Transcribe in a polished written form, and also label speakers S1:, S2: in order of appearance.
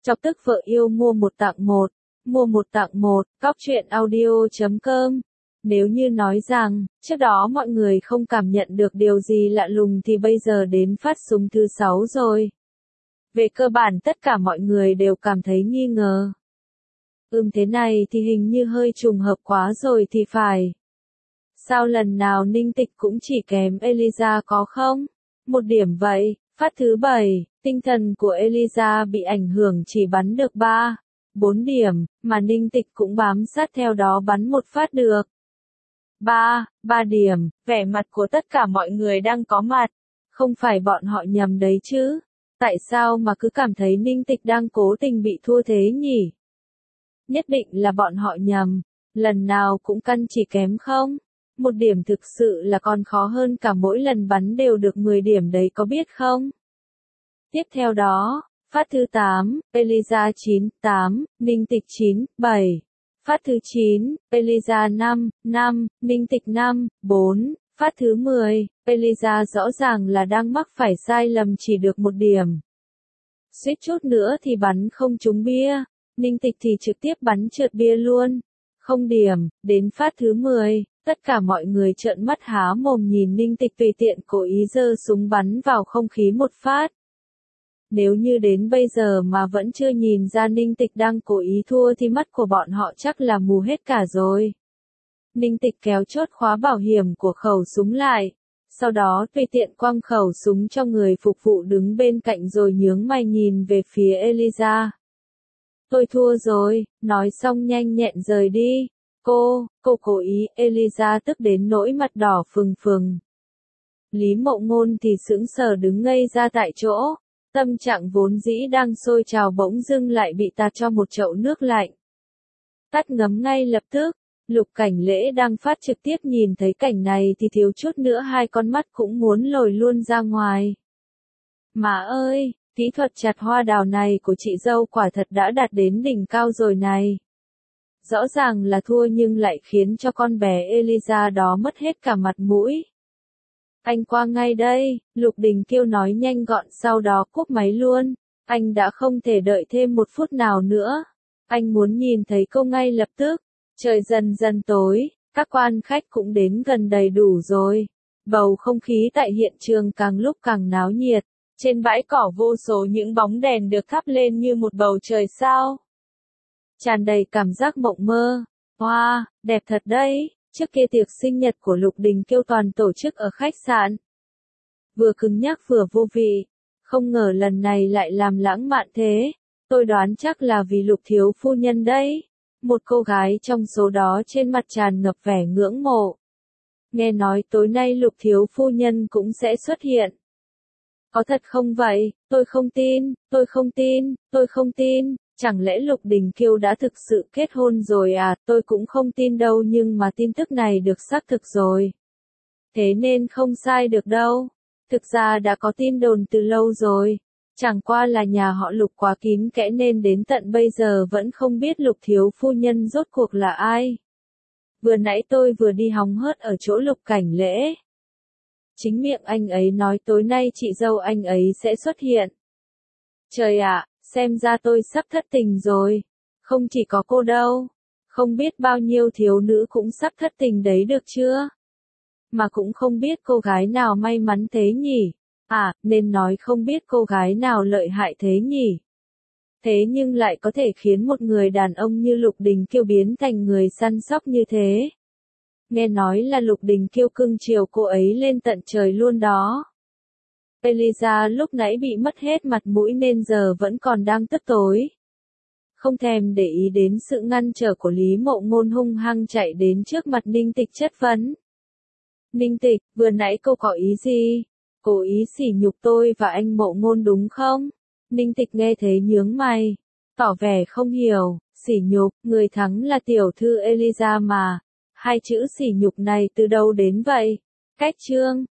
S1: Chọc tức vợ yêu mua một tặng một. Mua một tặng một, cóc.audio.com. Nếu như nói rằng, trước đó mọi người không cảm nhận được điều gì lạ lùng thì bây giờ đến phát súng thứ 6 rồi. Về cơ bản tất cả mọi người đều cảm thấy nghi ngờ. Thế này thì hình như hơi trùng hợp quá rồi thì phải. Sao lần nào Ninh Tịch cũng chỉ kém Eliza có không? Một điểm vậy. Phát thứ 7, tinh thần của Eliza bị ảnh hưởng chỉ bắn được 3, 4 điểm, mà Ninh Tịch cũng bám sát theo đó bắn một phát được. 3 điểm, vẻ mặt của tất cả mọi người đang có mặt. Không phải bọn họ nhầm đấy chứ? Tại sao mà cứ cảm thấy Ninh Tịch đang cố tình bị thua thế nhỉ? Nhất định là bọn họ nhầm. Lần nào cũng căn chỉ kém không? Một điểm thực sự là còn khó hơn cả mỗi lần bắn đều được 10 điểm đấy có biết không? Tiếp theo đó, phát thứ 8, Eliza 9, 8, Ninh Tịch 9, 7. Phát thứ 9, Eliza 5, 5, Ninh Tịch 5, 4. Phát thứ 10, Eliza rõ ràng là đang mắc phải sai lầm chỉ được 1 điểm. Suýt chút nữa thì bắn không trúng bia, Ninh Tịch thì trực tiếp bắn trượt bia luôn. 0 điểm, đến phát thứ 10. Tất cả mọi người trợn mắt há mồm nhìn Ninh Tịch tùy tiện cố ý giơ súng bắn vào không khí một phát. Nếu như đến bây giờ mà vẫn chưa nhìn ra Ninh Tịch đang cố ý thua thì mắt của bọn họ chắc là mù hết cả rồi. Ninh Tịch kéo chốt khóa bảo hiểm của khẩu súng lại. Sau đó tùy tiện quăng khẩu súng cho người phục vụ đứng bên cạnh rồi nhướng mày nhìn về phía Eliza. Tôi thua rồi, nói xong nhanh nhẹn rời đi. Cô cố ý, Eliza tức đến nỗi mặt đỏ phừng phừng. Lý Mộ Ngôn thì sững sờ đứng ngây ra tại chỗ, tâm trạng vốn dĩ đang sôi trào bỗng dưng lại bị tạt cho một chậu nước lạnh. Tắt ngấm ngay lập tức, Lục Cảnh Lễ đang phát trực tiếp nhìn thấy cảnh này thì thiếu chút nữa hai con mắt cũng muốn lồi luôn ra ngoài. Má ơi, kỹ thuật chặt hoa đào này của chị dâu quả thật đã đạt đến đỉnh cao rồi này. Rõ ràng là thua nhưng lại khiến cho con bé Eliza đó mất hết cả mặt mũi. Anh qua ngay đây, Lục Đình Kiêu nói nhanh gọn sau đó cúp máy luôn. Anh đã không thể đợi thêm một phút nào nữa. Anh muốn nhìn thấy cô ngay lập tức. Trời dần dần tối, các quan khách cũng đến gần đầy đủ rồi. Bầu không khí tại hiện trường càng lúc càng náo nhiệt. Trên bãi cỏ vô số những bóng đèn được thắp lên như một bầu trời sao. Tràn đầy cảm giác mộng mơ. Wow, đẹp thật đấy. Trước kia tiệc sinh nhật của Lục Đình Kiêu toàn tổ chức ở khách sạn. Vừa cứng nhắc vừa vô vị. Không ngờ lần này lại làm lãng mạn thế. Tôi đoán chắc là vì Lục thiếu phu nhân đấy. Một cô gái trong số đó trên mặt tràn ngập vẻ ngưỡng mộ. Nghe nói tối nay Lục thiếu phu nhân cũng sẽ xuất hiện. Có thật không vậy? Tôi không tin, tôi không tin, tôi không tin. Chẳng lẽ Lục Đình Kiêu đã thực sự kết hôn rồi à? Tôi cũng không tin đâu nhưng mà tin tức này được xác thực rồi. Thế nên không sai được đâu. Thực ra đã có tin đồn từ lâu rồi. Chẳng qua là nhà họ Lục quá kín kẽ nên đến tận bây giờ vẫn không biết Lục thiếu phu nhân rốt cuộc là ai. Vừa nãy tôi vừa đi hóng hớt ở chỗ Lục Cảnh Lễ. Chính miệng anh ấy nói tối nay chị dâu anh ấy sẽ xuất hiện. Trời ạ, xem ra tôi sắp thất tình rồi. Không chỉ có cô đâu. Không biết bao nhiêu thiếu nữ cũng sắp thất tình đấy được chưa? Mà cũng không biết cô gái nào may mắn thế nhỉ? À, nên nói không biết cô gái nào lợi hại thế nhỉ? Thế nhưng lại có thể khiến một người đàn ông như Lục Đình Kiêu biến thành người săn sóc như thế. Nghe nói là Lục Đình Kiêu cưng chiều cô ấy lên tận trời luôn đó. Eliza lúc nãy bị mất hết mặt mũi nên giờ vẫn còn đang tức tối. Không thèm để ý đến sự ngăn trở của Lý Mộ Ngôn hung hăng chạy đến trước mặt Ninh Tịch chất vấn. Ninh Tịch, vừa nãy cô có ý gì? Cố ý sỉ nhục tôi và anh Mộ Ngôn đúng không? Ninh Tịch nghe thế nhướng mày, tỏ vẻ không hiểu, sỉ nhục, người thắng là tiểu thư Eliza mà. Hai chữ sỉ nhục này từ đâu đến vậy? Cách chương